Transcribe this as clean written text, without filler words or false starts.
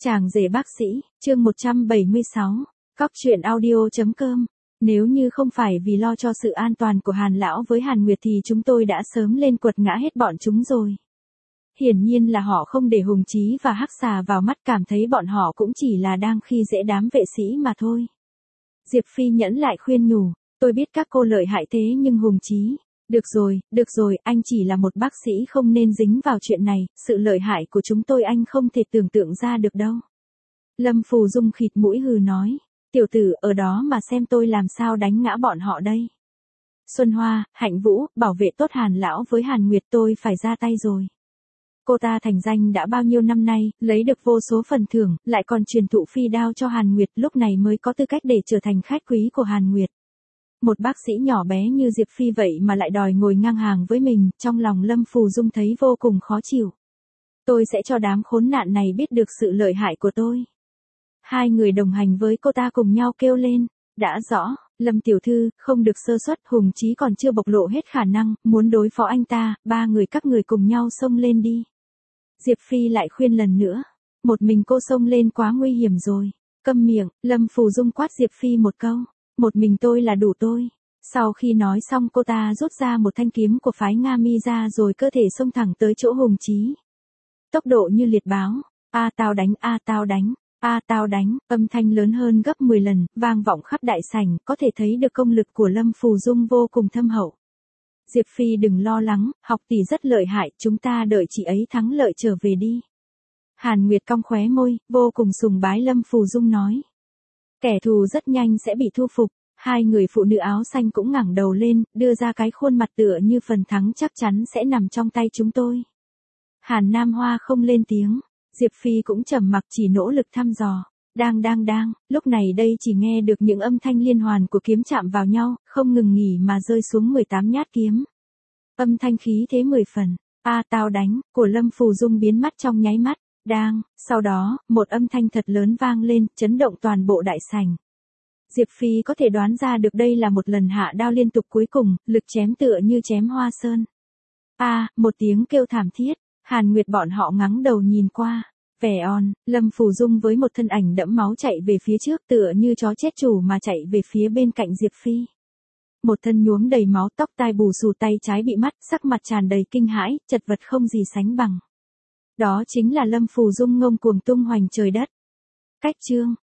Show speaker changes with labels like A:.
A: Chàng rể bác sĩ, chương 176, Cóc truyện audio.com. Nếu như không phải vì lo cho sự an toàn của Hàn Lão với Hàn Nguyệt thì chúng tôi đã sớm lên quật ngã hết bọn chúng rồi. Hiển nhiên là họ không để Hùng Chí và Hắc Xà vào mắt, cảm thấy bọn họ cũng chỉ là đang khi dễ đám vệ sĩ mà thôi. Diệp Phi nhẫn lại khuyên nhủ, tôi biết các cô lợi hại thế nhưng Hùng Chí, được rồi, anh chỉ là một bác sĩ không nên dính vào chuyện này, sự lợi hại của chúng tôi anh không thể tưởng tượng ra được đâu. Lâm Phù Dung khịt mũi hừ nói, tiểu tử ở đó mà xem tôi làm sao đánh ngã bọn họ đây. Xuân Hoa, Hạnh Vũ, bảo vệ tốt Hàn Lão với Hàn Nguyệt, tôi phải ra tay rồi. Cô ta thành danh đã bao nhiêu năm nay, lấy được vô số phần thưởng, lại còn truyền thụ phi đao cho Hàn Nguyệt, lúc này mới có tư cách để trở thành khách quý của Hàn Nguyệt. Một bác sĩ nhỏ bé như Diệp Phi vậy mà lại đòi ngồi ngang hàng với mình, trong lòng Lâm Phù Dung thấy vô cùng khó chịu. Tôi sẽ cho đám khốn nạn này biết được sự lợi hại của tôi. Hai người đồng hành với cô ta cùng nhau kêu lên, đã rõ, Lâm tiểu thư, không được sơ suất, Hùng Chí còn chưa bộc lộ hết khả năng, muốn đối phó anh ta, ba người các người cùng nhau xông lên đi. Diệp Phi lại khuyên lần nữa, một mình cô xông lên quá nguy hiểm rồi. Câm miệng, Lâm Phù Dung quát Diệp Phi một câu, một mình tôi là đủ tôi. Sau khi nói xong cô ta rút ra một thanh kiếm của phái Nga Mi ra rồi cơ thể xông thẳng tới chỗ Hùng Chí. Tốc độ như liệt báo, tao đánh, tao đánh. Tao đánh, âm thanh lớn hơn gấp 10 lần, vang vọng khắp đại sảnh, có thể thấy được công lực của Lâm Phù Dung vô cùng thâm hậu. Diệp Phi đừng lo lắng, học tỷ rất lợi hại, chúng ta đợi chị ấy thắng lợi trở về đi. Hàn Nguyệt cong khóe môi, vô cùng sùng bái Lâm Phù Dung nói. Kẻ thù rất nhanh sẽ bị thu phục, hai người phụ nữ áo xanh cũng ngẩng đầu lên, đưa ra cái khuôn mặt tựa như phần thắng chắc chắn sẽ nằm trong tay chúng tôi. Hàn Nam Hoa không lên tiếng. Diệp Phi cũng trầm mặc chỉ nỗ lực thăm dò. Đang, lúc này đây chỉ nghe được những âm thanh liên hoàn của kiếm chạm vào nhau, không ngừng nghỉ mà rơi xuống 18 nhát kiếm. Âm thanh khí thế 10 phần. Tao đánh, của Lâm Phù Dung biến mất trong nháy mắt. Sau đó, một âm thanh thật lớn vang lên, chấn động toàn bộ đại sảnh. Diệp Phi có thể đoán ra được đây là một lần hạ đao liên tục cuối cùng, lực chém tựa như chém hoa sơn. Một tiếng kêu thảm thiết. Hàn Nguyệt bọn họ ngắng đầu nhìn qua. Lâm Phù Dung với một thân ảnh đẫm máu chạy về phía trước tựa như chó chết chủ mà chạy về phía bên cạnh Diệp Phi. Một thân nhuốm đầy máu, tóc tai bù xù, tay trái bị mất, sắc mặt tràn đầy kinh hãi, chật vật không gì sánh bằng. Đó chính là Lâm Phù Dung ngông cuồng tung hoành trời đất. Cách chương